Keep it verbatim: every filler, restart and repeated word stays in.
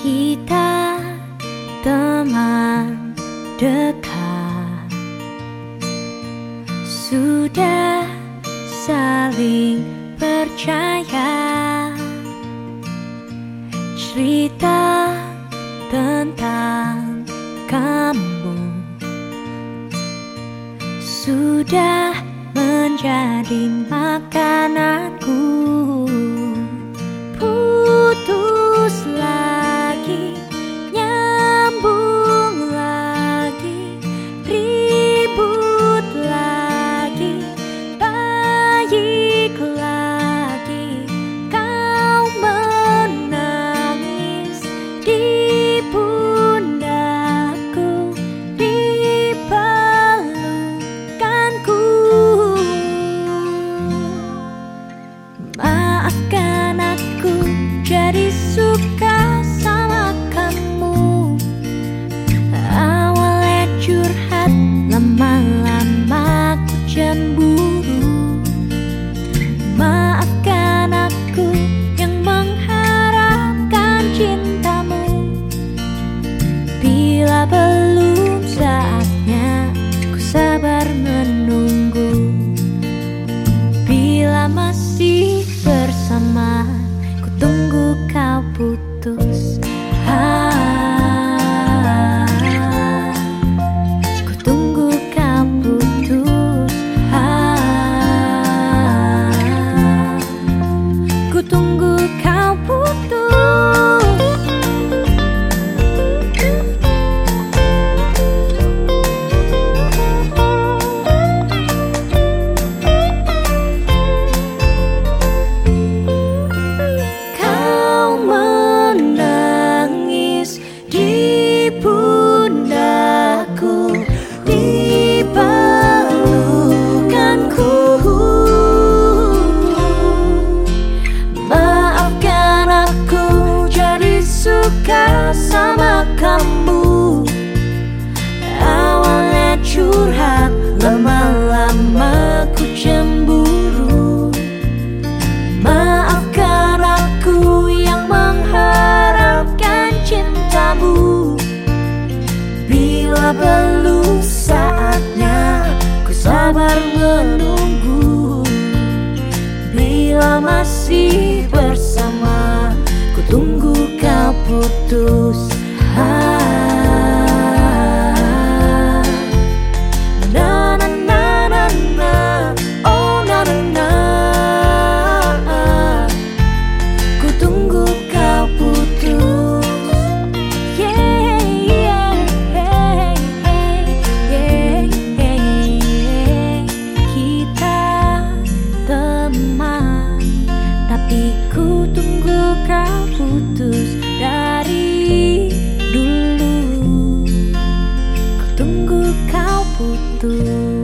Kita teman dekat, sudah saling percaya. Cerita tentang kamu sudah menjadi makananku. Putus lagi, nyambung lagi, ribut lagi, baik lagi. Kau menangis di pundakku, di pelukanku. Maafkan aku jadi suka sama kamu. Awalnya curhat, lama-lama ku cemburu. Maafkan aku yang mengharapkan cintamu. Bila belum saatnya, ku sabar menunggu. Bila masih bersama, ku tunggu kau putus. Ah, ku tunggu kau putus. Ah, ku tunggu kau putus. Suka sama kamu. Awalnya curhat, lama-lama ku cemburu. Maafkan aku yang mengharapkan cintamu. Bila belum saatnya, ku sabar menunggu. Bila masih bersama, ku tunggu kau putus. Ah, na na na na na, oh na na na. Ku tunggu kau putus. Yeah, yeah, yeah, yeah, yeah. Kita teman, tapi ku tunggu kau putus. Dari dulu ku tunggu kau putus.